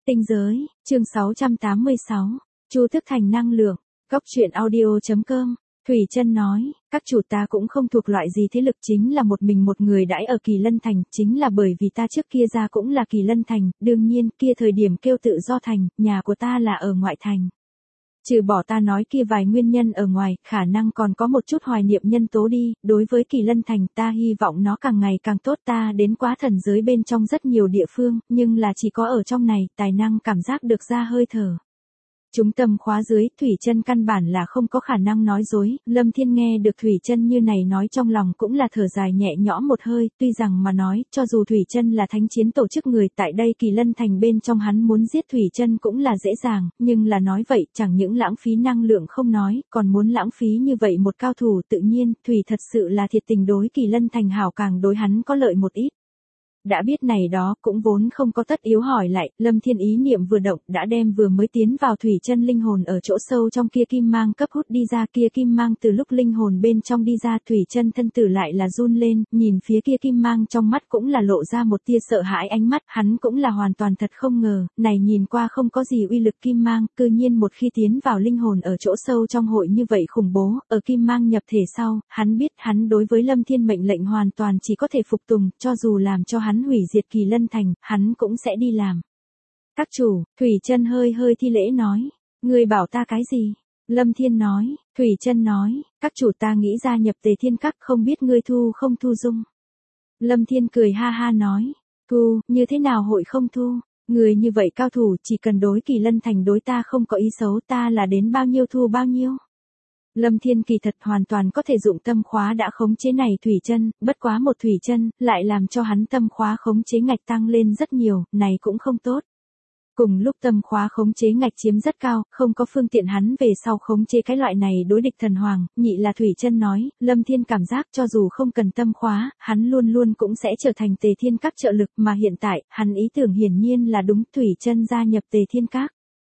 Tinh giới, chương 686, Chu Thức Thành năng lượng, Góc truyện audio.com, Thủy Chân nói, các chủ ta cũng không thuộc loại gì thế lực, chính là một mình một người đãi ở Kỳ Lân Thành, chính là bởi vì ta trước kia ra cũng là Kỳ Lân Thành, đương nhiên kia thời điểm kêu tự do thành, nhà của ta là ở ngoại thành. Trừ bỏ ta nói kia vài nguyên nhân ở ngoài, khả năng còn có một chút hoài niệm nhân tố đi, đối với Kỳ Lân Thành ta hy vọng nó càng ngày càng tốt, ta đến quá thần giới bên trong rất nhiều địa phương, nhưng là chỉ có ở trong này, tài năng cảm giác được ra hơi thở. Chúng tâm khóa dưới, Thủy Chân căn bản là không có khả năng nói dối, Lâm Thiên nghe được Thủy Chân như này nói trong lòng cũng là thở dài nhẹ nhõm một hơi, tuy rằng mà nói, cho dù Thủy Chân là thánh chiến tổ chức người tại đây Kỳ Lân Thành bên trong hắn muốn giết Thủy Chân cũng là dễ dàng, nhưng là nói vậy chẳng những lãng phí năng lượng không nói, còn muốn lãng phí như vậy một cao thủ tự nhiên, Thủy thật sự là thiệt tình đối Kỳ Lân Thành hảo, càng đối hắn có lợi một ít. Đã biết này đó, cũng vốn không có tất yếu hỏi lại, Lâm Thiên ý niệm vừa động, đã đem vừa mới tiến vào Thủy Chân linh hồn ở chỗ sâu trong kia kim mang cấp hút đi ra, kia kim mang từ lúc linh hồn bên trong đi ra, Thủy Chân thân tử lại là run lên, nhìn phía kia kim mang trong mắt cũng là lộ ra một tia sợ hãi ánh mắt, hắn cũng là hoàn toàn thật không ngờ, này nhìn qua không có gì uy lực kim mang, cư nhiên một khi tiến vào linh hồn ở chỗ sâu trong hội như vậy khủng bố, ở kim mang nhập thể sau, hắn biết hắn đối với Lâm Thiên mệnh lệnh hoàn toàn chỉ có thể phục tùng, cho dù làm cho hắn hủy diệt Kỳ Lân Thành, hắn cũng sẽ đi làm. Các chủ, Thủy Chân hơi thi lễ nói, người bảo ta cái gì? Lâm Thiên nói, Thủy Chân nói, các chủ ta nghĩ gia nhập Tề Thiên Các, không biết ngươi thu không thu dung. Lâm Thiên cười ha ha nói, thu, như thế nào hội không thu, người như vậy cao thủ chỉ cần đối Kỳ Lân Thành đối ta không có ý xấu, ta là đến bao nhiêu thu bao nhiêu. Lâm Thiên kỳ thật hoàn toàn có thể dụng tâm khóa đã khống chế này Thủy Chân, bất quá một Thủy Chân, lại làm cho hắn tâm khóa khống chế ngạch tăng lên rất nhiều, này cũng không tốt. Cùng lúc tâm khóa khống chế ngạch chiếm rất cao, không có phương tiện hắn về sau khống chế cái loại này đối địch thần hoàng, nhị là Thủy Chân nói, Lâm Thiên cảm giác cho dù không cần tâm khóa, hắn luôn luôn cũng sẽ trở thành Tề Thiên Các trợ lực, mà hiện tại, hắn ý tưởng hiển nhiên là đúng, Thủy Chân gia nhập Tề Thiên Các.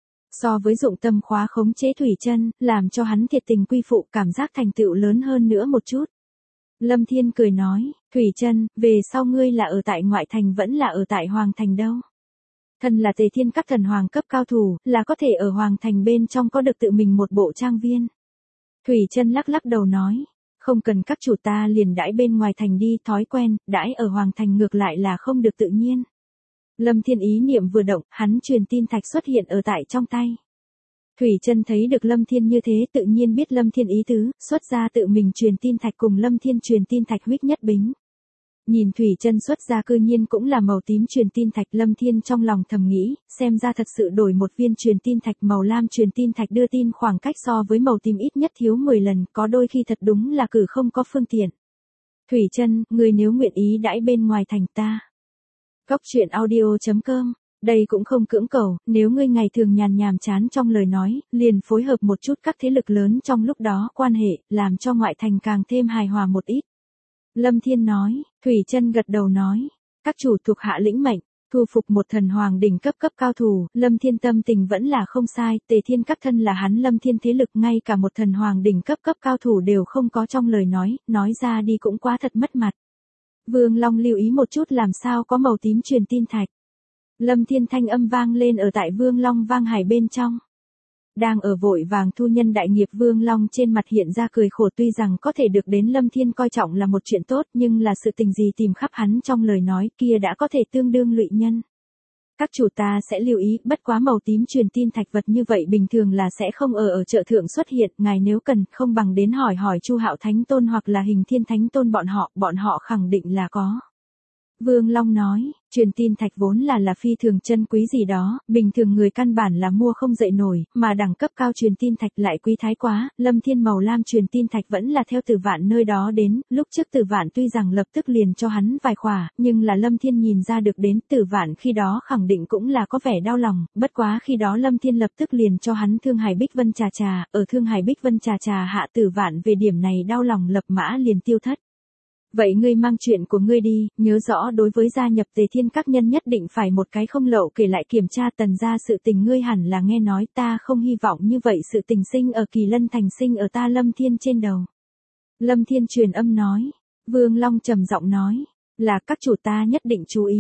So với dụng tâm khóa khống chế Thủy Chân, làm cho hắn thiệt tình quy phụ, cảm giác thành tựu lớn hơn nữa một chút. Lâm Thiên cười nói, Thủy Chân, về sau ngươi là ở tại ngoại thành vẫn là ở tại Hoàng Thành đâu? Thần là Tề Thiên Các thần hoàng cấp cao thủ, là có thể ở Hoàng Thành bên trong có được tự mình một bộ trang viên. Thủy Chân lắc lắc đầu nói, không cần, các chủ ta liền đãi bên ngoài thành đi, thói quen, đãi ở Hoàng Thành ngược lại là không được tự nhiên. Lâm Thiên ý niệm vừa động, hắn truyền tin thạch xuất hiện ở tại trong tay. Thủy Chân thấy được Lâm Thiên như thế, tự nhiên biết Lâm Thiên ý tứ, xuất ra tự mình truyền tin thạch cùng Lâm Thiên truyền tin thạch huyết nhất bính. Nhìn Thủy Chân xuất ra cư nhiên cũng là màu tím truyền tin thạch, Lâm Thiên trong lòng thầm nghĩ, xem ra thật sự đổi một viên truyền tin thạch màu lam truyền tin thạch đưa tin khoảng cách so với màu tím ít nhất thiếu 10 lần, có đôi khi thật đúng là cử không có phương tiện. Thủy Chân, người nếu nguyện ý đãi bên ngoài thành ta. Góc truyện audio.com, đây cũng không cưỡng cầu, nếu ngươi ngày thường nhàn nhàm chán trong lời nói, liền phối hợp một chút các thế lực lớn trong lúc đó quan hệ, làm cho ngoại thành càng thêm hài hòa một ít. Lâm Thiên nói, Thủy Chân gật đầu nói, các chủ thuộc hạ lĩnh mệnh, thu phục một thần hoàng đỉnh cấp cao thủ, Lâm Thiên tâm tình vẫn là không sai, Tề Thiên Các thân là hắn Lâm Thiên thế lực, ngay cả một thần hoàng đỉnh cấp cao thủ đều không có trong lời nói ra đi cũng quá thật mất mặt. Vương Long lưu ý một chút làm sao có màu tím truyền tin thạch. Lâm Thiên thanh âm vang lên ở tại Vương Long vang hải bên trong. Đang ở vội vàng thu nhân đại nghiệp Vương Long trên mặt hiện ra cười khổ, tuy rằng có thể được đến Lâm Thiên coi trọng là một chuyện tốt, nhưng là sự tình gì tìm khắp hắn trong lời nói kia đã có thể tương đương lụy nhân. Các chủ ta sẽ lưu ý, bất quá màu tím truyền tin thạch vật như vậy bình thường là sẽ không ở chợ thượng xuất hiện, ngài nếu cần, không bằng đến hỏi Chu Hạo Thánh Tôn hoặc là Hình Thiên Thánh Tôn bọn họ khẳng định là có. Vương Long nói, truyền tin thạch vốn là phi thường chân quý gì đó, bình thường người căn bản là mua không dậy nổi, mà đẳng cấp cao truyền tin thạch lại quý thái quá, Lâm Thiên màu lam truyền tin thạch vẫn là theo Tử Vạn nơi đó đến, lúc trước Tử Vạn tuy rằng lập tức liền cho hắn vài khỏa, nhưng là Lâm Thiên nhìn ra được đến Tử Vạn khi đó khẳng định cũng là có vẻ đau lòng, bất quá khi đó Lâm Thiên lập tức liền cho hắn Thương Hải Bích Vân trà, ở Thương Hải Bích Vân trà hạ Tử Vạn về điểm này đau lòng lập mã liền tiêu thất. Vậy ngươi mang chuyện của ngươi đi, nhớ rõ đối với gia nhập Tề Thiên Các nhân nhất định phải một cái không lậu kể lại kiểm tra, Tần gia sự tình ngươi hẳn là nghe nói, ta không hy vọng như vậy sự tình sinh ở Kỳ Lân Thành sinh ở ta Lâm Thiên trên đầu. Lâm Thiên truyền âm nói, Vương Long trầm giọng nói, là các chủ ta nhất định chú ý.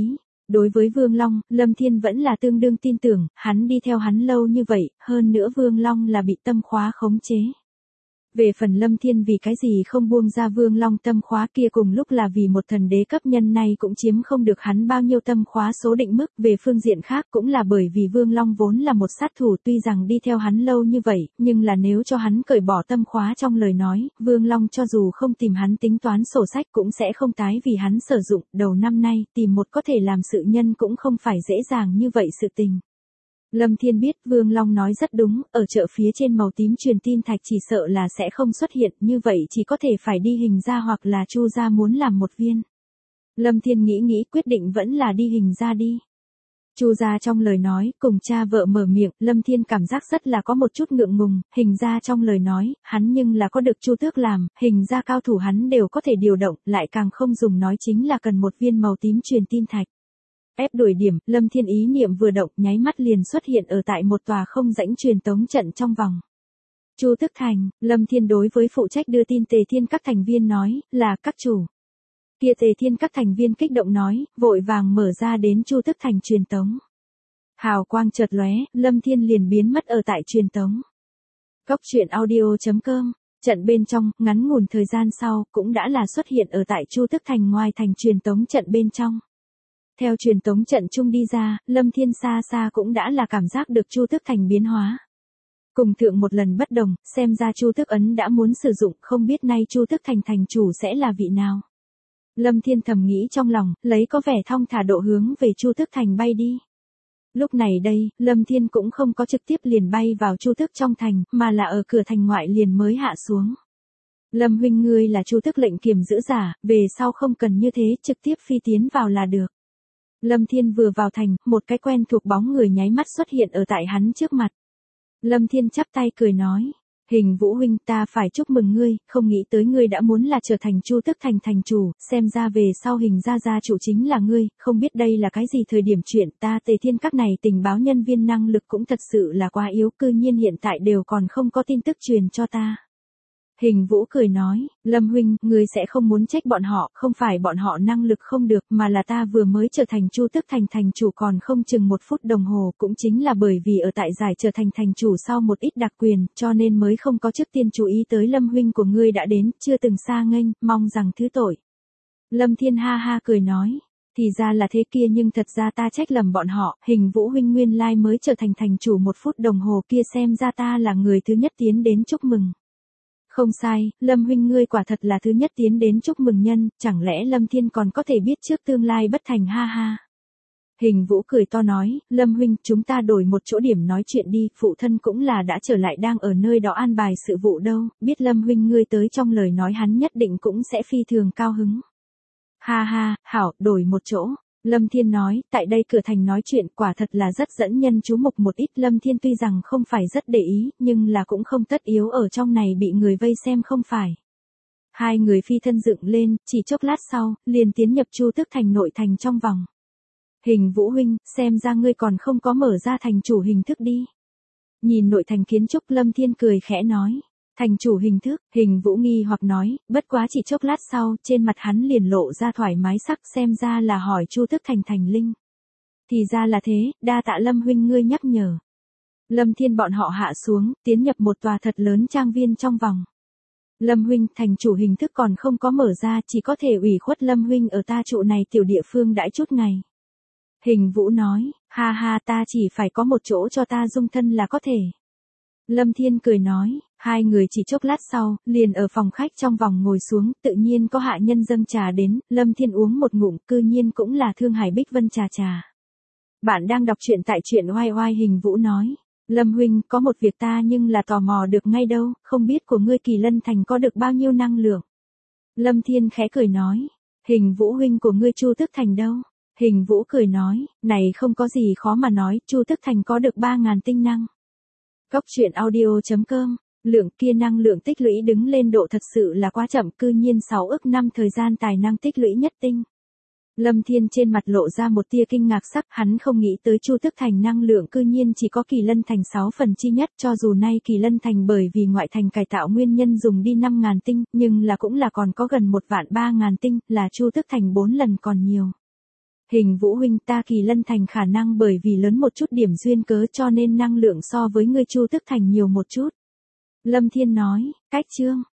Đối với Vương Long, Lâm Thiên vẫn là tương đương tin tưởng, hắn đi theo hắn lâu như vậy, hơn nữa Vương Long là bị tâm khóa khống chế. Về phần Lâm Thiên vì cái gì không buông ra Vương Long tâm khóa kia cùng lúc là vì một thần đế cấp nhân này cũng chiếm không được hắn bao nhiêu tâm khóa số định mức. Về phương diện khác cũng là bởi vì Vương Long vốn là một sát thủ tuy rằng đi theo hắn lâu như vậy, nhưng là nếu cho hắn cởi bỏ tâm khóa trong lời nói, Vương Long cho dù không tìm hắn tính toán sổ sách cũng sẽ không tái vì hắn sử dụng. Đầu năm nay tìm một có thể làm sự nhân cũng không phải dễ dàng như vậy sự tình. Lâm Thiên biết Vương Long nói rất đúng, ở chợ phía trên màu tím truyền tin thạch chỉ sợ là sẽ không xuất hiện, như vậy chỉ có thể phải đi hình ra hoặc là Chu gia muốn làm một viên. Lâm Thiên nghĩ quyết định vẫn là đi hình ra đi. Chu gia trong lời nói, cùng cha vợ mở miệng, Lâm Thiên cảm giác rất là có một chút ngượng ngùng, hình ra trong lời nói, hắn nhưng là có được Chu Tước làm, hình ra cao thủ hắn đều có thể điều động, lại càng không dùng nói chính là cần một viên màu tím truyền tin thạch. Ép đuổi điểm, Lâm Thiên ý niệm vừa động, nháy mắt liền xuất hiện ở tại một tòa không rãnh truyền tống trận trong vòng. Chu Tước Thành, Lâm Thiên đối với phụ trách đưa tin Tề Thiên các thành viên nói, là các chủ. Kia Tề Thiên các thành viên kích động nói, vội vàng mở ra đến Chu Tước Thành truyền tống. Hào quang chợt lóe, Lâm Thiên liền biến mất ở tại truyền tống. Cốc truyện audio.com, trận bên trong, ngắn ngủn thời gian sau, cũng đã là xuất hiện ở tại Chu Tước Thành ngoài thành truyền tống trận bên trong. Theo truyền tống trận chung đi ra, Lâm Thiên xa xa cũng đã là cảm giác được Chu Tước Thành biến hóa. Cùng thượng một lần bất đồng, xem ra Chu Tước ấn đã muốn sử dụng, không biết nay Chu Tước Thành thành chủ sẽ là vị nào. Lâm Thiên thầm nghĩ trong lòng, lấy có vẻ thong thả độ hướng về Chu Tước Thành bay đi. Lúc này đây, Lâm Thiên cũng không có trực tiếp liền bay vào Chu Tước trong thành, mà là ở cửa thành ngoại liền mới hạ xuống. Lâm huynh ngươi là Chu Tước lệnh kiềm giữ giả, về sau không cần như thế, trực tiếp phi tiến vào là được. Lâm Thiên vừa vào thành, một cái quen thuộc bóng người nháy mắt xuất hiện ở tại hắn trước mặt. Lâm Thiên chắp tay cười nói, Hình Vũ huynh, ta phải chúc mừng ngươi, không nghĩ tới ngươi đã muốn là trở thành Chu Tước Thành thành chủ, xem ra về sau hình gia gia chủ chính là ngươi, không biết đây là cái gì thời điểm chuyện, ta Tề Thiên các này tình báo nhân viên năng lực cũng thật sự là quá yếu, cư nhiên hiện tại đều còn không có tin tức truyền cho ta. Hình Vũ cười nói, Lâm huynh, ngươi sẽ không muốn trách bọn họ, không phải bọn họ năng lực không được, mà là ta vừa mới trở thành Chu Tước Thành thành chủ còn không chừng 1 phút đồng hồ, cũng chính là bởi vì ở tại giải trở thành thành chủ sau một ít đặc quyền, cho nên mới không có trước tiên chú ý tới Lâm huynh của ngươi đã đến, chưa từng xa nghênh, mong rằng thứ tội. Lâm Thiên ha ha cười nói, thì ra là thế kia, nhưng thật ra ta trách lầm bọn họ, Hình Vũ huynh nguyên lai mới trở thành thành chủ 1 phút đồng hồ kia, xem ra ta là người thứ nhất tiến đến chúc mừng. Không sai, Lâm huynh ngươi quả thật là thứ nhất tiến đến chúc mừng nhân, chẳng lẽ Lâm Thiên còn có thể biết trước tương lai bất thành, ha ha. Hình Vũ cười to nói, Lâm huynh, chúng ta đổi một chỗ điểm nói chuyện đi, phụ thân cũng là đã trở lại đang ở nơi đó an bài sự vụ đâu, biết Lâm huynh ngươi tới trong lời nói hắn nhất định cũng sẽ phi thường cao hứng. Ha ha, hảo, đổi một chỗ. Lâm Thiên nói, tại đây cửa thành nói chuyện quả thật là rất dẫn nhân chú mục một ít. Lâm Thiên tuy rằng không phải rất để ý, nhưng là cũng không tất yếu ở trong này bị người vây xem không phải. Hai người phi thân dựng lên, chỉ chốc lát sau, liền tiến nhập Chu Tước Thành nội thành trong vòng. Hình Vũ huynh, xem ra ngươi còn không có mở ra thành chủ hình thức đi. Nhìn nội thành kiến trúc, Lâm Thiên cười khẽ nói. Thành chủ hình thức, Hình Vũ nghi hoặc nói, bất quá chỉ chốc lát sau, trên mặt hắn liền lộ ra thoải mái sắc, xem ra là hỏi Chu Tước Thành thành linh. Thì ra là thế, đa tạ Lâm huynh ngươi nhắc nhở. Lâm Thiên bọn họ hạ xuống, tiến nhập một tòa thật lớn trang viên trong vòng. Lâm huynh, thành chủ hình thức còn không có mở ra, chỉ có thể ủy khuất Lâm huynh ở ta trụ này tiểu địa phương đãi chút ngày. Hình Vũ nói, ha ha, ta chỉ phải có một chỗ cho ta dung thân là có thể. Lâm Thiên cười nói, hai người chỉ chốc lát sau, liền ở phòng khách trong vòng ngồi xuống, tự nhiên có hạ nhân dâng trà đến, Lâm Thiên uống một ngụm, cư nhiên cũng là Thương Hải Bích Vân trà. Bạn đang đọc truyện tại truyện oai oai. Hình Vũ nói, Lâm huynh, có một việc ta nhưng là tò mò được ngay đâu, không biết của ngươi Kỳ Lân Thành có được bao nhiêu năng lượng. Lâm Thiên khẽ cười nói, Hình Vũ huynh của ngươi Chu Tước Thành đâu? Hình Vũ cười nói, này không có gì khó mà nói, Chu Tước Thành có được 3.000 tinh năng. Cốc truyện audio.com, lượng kia năng lượng tích lũy đứng lên độ thật sự là quá chậm, cư nhiên 6 ức năm thời gian tài năng tích lũy nhất tinh. Lâm Thiên trên mặt lộ ra một tia kinh ngạc sắc, hắn không nghĩ tới Chu Tước Thành năng lượng cư nhiên chỉ có Kỳ Lân Thành 6 phần chi nhất, cho dù nay Kỳ Lân Thành bởi vì ngoại thành cải tạo nguyên nhân dùng đi 5.000 tinh, nhưng là cũng là còn có gần 1.300.000 tinh, là Chu Tước Thành 4 lần còn nhiều. Hình Vũ huynh, ta Kỳ Lân Thành khả năng bởi vì lớn một chút điểm duyên cớ cho nên năng lượng so với ngươi Chu Tức Thành nhiều một chút. Lâm Thiên nói, cách chương.